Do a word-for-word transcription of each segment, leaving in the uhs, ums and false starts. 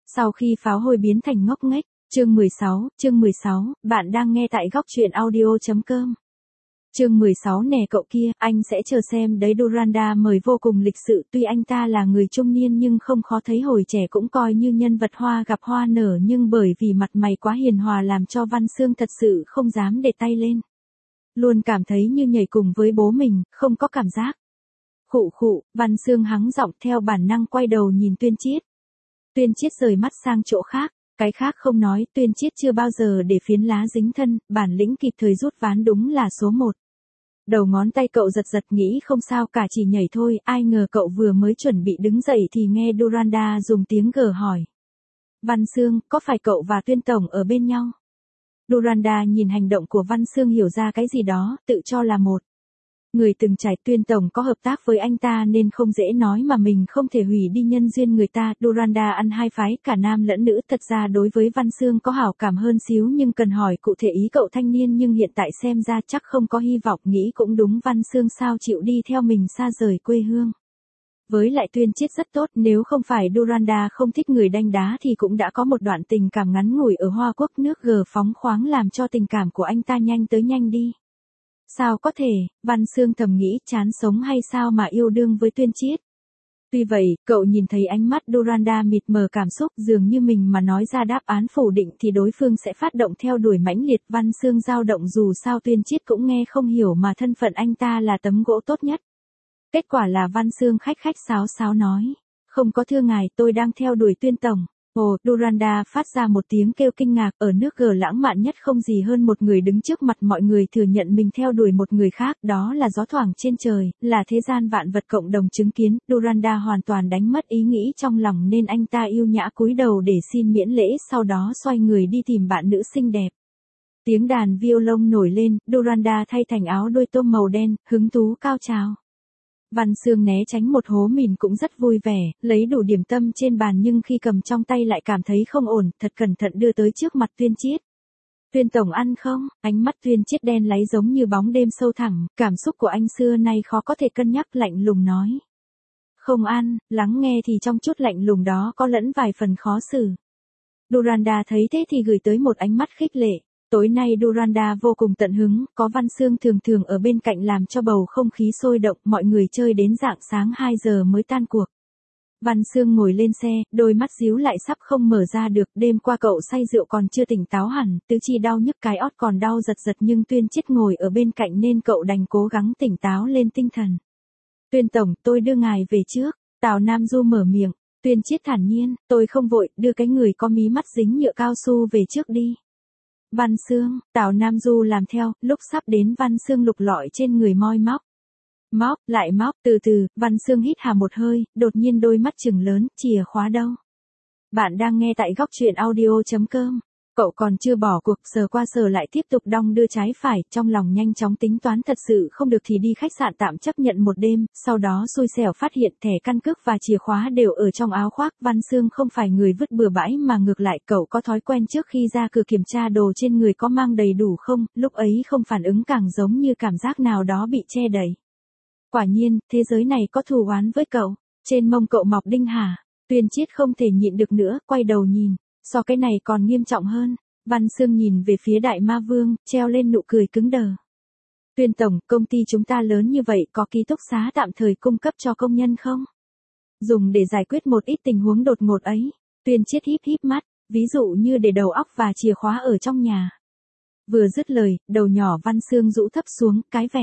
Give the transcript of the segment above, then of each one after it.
Sau khi pháo hôi biến thành ngốc nghếch, chương mười sáu, chương mười sáu, bạn đang nghe tại góc truyện audio chấm com. Chương mười sáu nè cậu kia, anh sẽ chờ xem đấy. Duranda mời vô cùng lịch sự, tuy anh ta là người trung niên nhưng không khó thấy hồi trẻ cũng coi như nhân vật hoa gặp hoa nở, nhưng bởi vì mặt mày quá hiền hòa làm cho Văn Xương thật sự không dám để tay lên. Luôn cảm thấy như nhảy cùng với bố mình, không có cảm giác. Khụ khụ, Văn Xương hắng giọng theo bản năng quay đầu nhìn Tuyên Chiết. Tuyên Chiết rời mắt sang chỗ khác, cái khác không nói, Tuyên Chiết chưa bao giờ để phiến lá dính thân, bản lĩnh kịp thời rút ván đúng là số một. Đầu ngón tay cậu giật giật nghĩ không sao cả chỉ nhảy thôi, ai ngờ cậu vừa mới chuẩn bị đứng dậy thì nghe Duranda dùng tiếng gờ hỏi. Văn Xương, có phải cậu và Tuyên Tổng ở bên nhau? Duranda nhìn hành động của Văn Xương hiểu ra cái gì đó, tự cho là một người từng trải. Tuyên Tổng có hợp tác với anh ta nên không dễ nói mà mình không thể hủy đi nhân duyên người ta. Duranda ăn hai phái, cả nam lẫn nữ. Thật ra đối với Văn Xương có hảo cảm hơn xíu nhưng cần hỏi cụ thể ý cậu thanh niên, nhưng hiện tại xem ra chắc không có hy vọng. Nghĩ cũng đúng, Văn Xương sao chịu đi theo mình xa rời quê hương. Với lại Tuyên Chiết rất tốt, nếu không phải Duranda không thích người đanh đá thì cũng đã có một đoạn tình cảm ngắn ngủi ở Hoa Quốc. Nước gờ phóng khoáng làm cho tình cảm của anh ta nhanh tới nhanh đi. Sao có thể, Văn Xương thầm nghĩ, chán sống hay sao mà yêu đương với Tuyên Chiết. Tuy vậy, cậu nhìn thấy ánh mắt Duranda mịt mờ cảm xúc, dường như mình mà nói ra đáp án phủ định thì đối phương sẽ phát động theo đuổi mãnh liệt. Văn Xương dao động, dù sao Tuyên Chiết cũng nghe không hiểu mà thân phận anh ta là tấm gỗ tốt nhất. Kết quả là Văn Xương khách khách sáo sáo nói, không có thưa ngài, tôi đang theo đuổi Tuyên Tổng. Ồ, Duranda phát ra một tiếng kêu kinh ngạc, ở nước gờ lãng mạn nhất không gì hơn một người đứng trước mặt mọi người thừa nhận mình theo đuổi một người khác, đó là gió thoảng trên trời, là thế gian vạn vật cộng đồng chứng kiến. Duranda hoàn toàn đánh mất ý nghĩ trong lòng nên anh ta yêu nhã cúi đầu để xin miễn lễ, sau đó xoay người đi tìm bạn nữ xinh đẹp. Tiếng đàn violon nổi lên, Duranda thay thành áo đôi tôm màu đen, hứng thú cao trào. Văn Xương né tránh một hố mìn cũng rất vui vẻ, lấy đủ điểm tâm trên bàn nhưng khi cầm trong tay lại cảm thấy không ổn, thật cẩn thận đưa tới trước mặt Tuyên Chiết. Tuyên Tổng ăn không? Ánh mắt Tuyên Chiết đen láy giống như bóng đêm sâu thẳm, cảm xúc của anh xưa nay khó có thể cân nhắc, lạnh lùng nói. Không ăn, lắng nghe thì trong chút lạnh lùng đó có lẫn vài phần khó xử. Duranda thấy thế thì gửi tới một ánh mắt khích lệ. Tối nay Duranda vô cùng tận hứng, có Văn Xương thường thường ở bên cạnh làm cho bầu không khí sôi động, mọi người chơi đến rạng sáng hai giờ mới tan cuộc. Văn Xương ngồi lên xe, đôi mắt díu lại sắp không mở ra được, đêm qua cậu say rượu còn chưa tỉnh táo hẳn, tứ chi đau nhức, cái ót còn đau giật giật nhưng Tuyên Chiết ngồi ở bên cạnh nên cậu đành cố gắng tỉnh táo lên tinh thần. Tuyên Tổng, tôi đưa ngài về trước, Tào Nam Du mở miệng. Tuyên Chiết thản nhiên, tôi không vội, đưa cái người có mí mắt dính nhựa cao su về trước đi. Văn Xương, Tào Nam Du làm theo, lúc sắp đến Văn Xương lục lọi trên người moi móc. Móc, lại móc, từ từ, Văn Xương hít hà một hơi, đột nhiên đôi mắt trừng lớn, chìa khóa đâu? Bạn đang nghe tại góc truyện audio chấm com. Cậu còn chưa bỏ cuộc, sờ qua sờ lại tiếp tục đong đưa trái phải, trong lòng nhanh chóng tính toán thật sự không được thì đi khách sạn tạm chấp nhận một đêm, sau đó xui xẻo phát hiện thẻ căn cước và chìa khóa đều ở trong áo khoác. Văn Xương không phải người vứt bừa bãi mà ngược lại cậu có thói quen trước khi ra cửa kiểm tra đồ trên người có mang đầy đủ không, lúc ấy không phản ứng càng giống như cảm giác nào đó bị che đậy. Quả nhiên, thế giới này có thù oán với cậu, trên mông cậu mọc đinh hả? Tuyên Chiết không thể nhịn được nữa, quay đầu nhìn. So cái này còn nghiêm trọng hơn, Văn Xương nhìn về phía Đại Ma Vương, treo lên nụ cười cứng đờ. Tuyên Tổng, công ty chúng ta lớn như vậy có ký túc xá tạm thời cung cấp cho công nhân không? Dùng để giải quyết một ít tình huống đột ngột ấy. Tuyên Chiết híp híp mắt, ví dụ như để đầu óc và chìa khóa ở trong nhà. Vừa dứt lời, đầu nhỏ Văn Xương rũ thấp xuống, cái vẻ.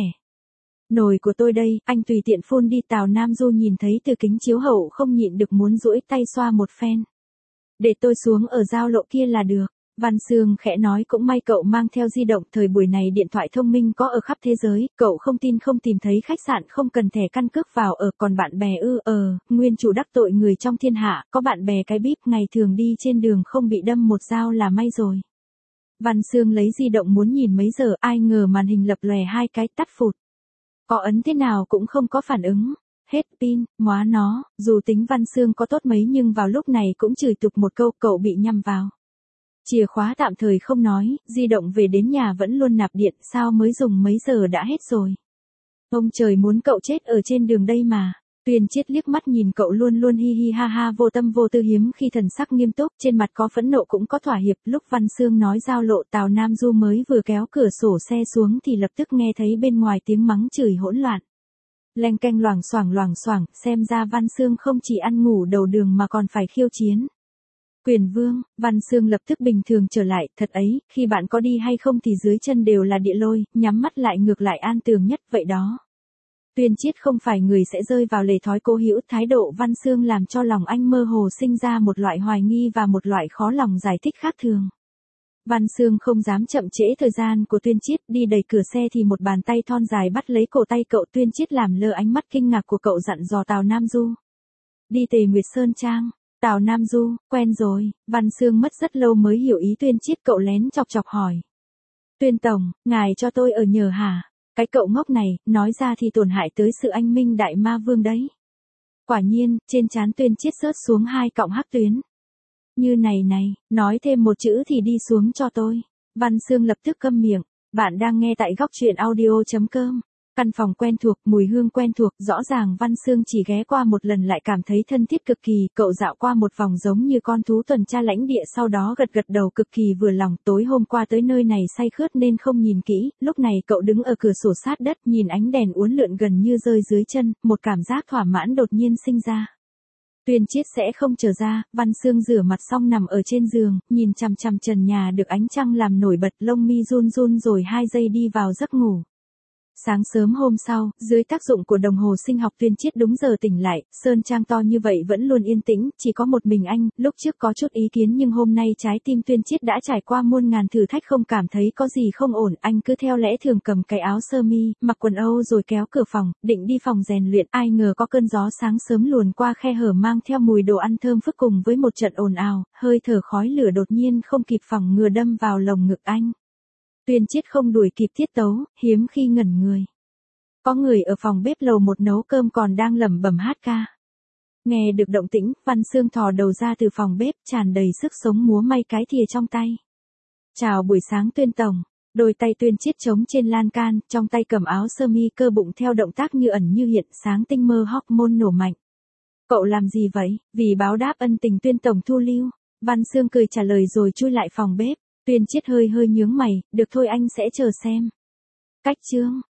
Nồi của tôi đây, anh tùy tiện phun đi. Tào Nam Du nhìn thấy từ kính chiếu hậu không nhịn được muốn duỗi tay xoa một phen. Để tôi xuống ở giao lộ kia là được. Văn Xương khẽ nói, cũng may cậu mang theo di động, thời buổi này điện thoại thông minh có ở khắp thế giới, cậu không tin không tìm thấy khách sạn không cần thẻ căn cước vào ở, còn bạn bè ư, ờ, nguyên chủ đắc tội người trong thiên hạ, có bạn bè cái bíp, ngày thường đi trên đường không bị đâm một dao là may rồi. Văn Xương lấy di động muốn nhìn mấy giờ, ai ngờ màn hình lập lòe hai cái, tắt phụt. Có ấn thế nào cũng không có phản ứng. Hết pin, móa nó, dù tính Văn Xương có tốt mấy nhưng vào lúc này cũng chửi tục một câu, cậu bị nhầm vào. Chìa khóa tạm thời không nói, di động về đến nhà vẫn luôn nạp điện, sao mới dùng mấy giờ đã hết rồi. Ông trời muốn cậu chết ở trên đường đây mà. Tuyên Chiết liếc mắt nhìn cậu luôn luôn hi hi ha ha vô tâm vô tư, hiếm khi thần sắc nghiêm túc, trên mặt có phẫn nộ cũng có thỏa hiệp. Lúc Văn Xương nói giao lộ, Tào Nam Du mới vừa kéo cửa sổ xe xuống thì lập tức nghe thấy bên ngoài tiếng mắng chửi hỗn loạn. Leng keng loảng xoảng loảng xoảng, xem ra Văn Xương không chỉ ăn ngủ đầu đường mà còn phải khiêu chiến. Quyền Vương, Văn Xương lập tức bình thường trở lại, thật ấy, khi bạn có đi hay không thì dưới chân đều là địa lôi, nhắm mắt lại ngược lại an tường nhất vậy đó. Tuyên Chiết không phải người sẽ rơi vào lề thói cố hữu, thái độ Văn Xương làm cho lòng anh mơ hồ sinh ra một loại hoài nghi và một loại khó lòng giải thích khác thường. Văn Xương không dám chậm trễ thời gian của Tuyên Chiết, đi đẩy cửa xe thì một bàn tay thon dài bắt lấy cổ tay cậu. Tuyên Chiết làm lơ ánh mắt kinh ngạc của cậu, dặn dò Tào Nam Du. Đi Tề Nguyệt Sơn Trang. Tào Nam Du, quen rồi. Văn Xương mất rất lâu mới hiểu ý Tuyên Chiết, cậu lén chọc chọc hỏi. Tuyên Tổng, ngài cho tôi ở nhờ hả? Cái cậu ngốc này, nói ra thì tổn hại tới sự anh minh đại ma vương đấy. Quả nhiên, trên trán Tuyên Chiết rớt xuống hai cọng hắc tuyến. Như này này, nói thêm một chữ thì đi xuống cho tôi. Văn Xương lập tức câm miệng. Bạn đang nghe tại góc truyện audio chấm com. Căn phòng quen thuộc, mùi hương quen thuộc, rõ ràng Văn Xương chỉ ghé qua một lần lại cảm thấy thân thiết cực kỳ. Cậu dạo qua một vòng giống như con thú tuần tra lãnh địa, sau đó gật gật đầu cực kỳ vừa lòng. Tối hôm qua tới nơi này say khướt nên không nhìn kỹ, lúc này cậu đứng ở cửa sổ sát đất, nhìn ánh đèn uốn lượn gần như rơi dưới chân, một cảm giác thỏa mãn đột nhiên sinh ra. Tuyên Chiết sẽ không trở ra. Văn Xương rửa mặt xong nằm ở trên giường, nhìn chằm chằm trần nhà được ánh trăng làm nổi bật, lông mi run run rồi hai giây đi vào giấc ngủ. Sáng sớm hôm sau, dưới tác dụng của đồng hồ sinh học, Tuyên Chiết đúng giờ tỉnh lại. Sơn Trang to như vậy vẫn luôn yên tĩnh, chỉ có một mình anh. Lúc trước có chút ý kiến nhưng hôm nay trái tim Tuyên Chiết đã trải qua muôn ngàn thử thách, không cảm thấy có gì không ổn. Anh cứ theo lẽ thường cầm cái áo sơ mi, mặc quần âu rồi kéo cửa phòng, định đi phòng rèn luyện. Ai ngờ có cơn gió sáng sớm luồn qua khe hở mang theo mùi đồ ăn thơm phức cùng với một trận ồn ào, hơi thở khói lửa đột nhiên không kịp phòng ngừa đâm vào lồng ngực anh. Tuyên Chiết không đuổi kịp tiết tấu, hiếm khi ngẩn người. Có người ở phòng bếp lầu một nấu cơm còn đang lẩm bẩm hát ca. Nghe được động tĩnh, Văn Xương thò đầu ra từ phòng bếp, tràn đầy sức sống múa may cái thìa trong tay. Chào buổi sáng Tuyên Tổng. Đôi tay Tuyên Chiết trống trên lan can, trong tay cầm áo sơ mi, cơ bụng theo động tác như ẩn như hiện, sáng tinh mơ hormone nổ mạnh. Cậu làm gì vậy? Vì báo đáp ân tình Tuyên Tổng thu lưu. Văn Xương cười trả lời rồi chui lại phòng bếp. Tuyên Chiết hơi hơi nhướng mày, được thôi anh sẽ chờ xem. Cách chương.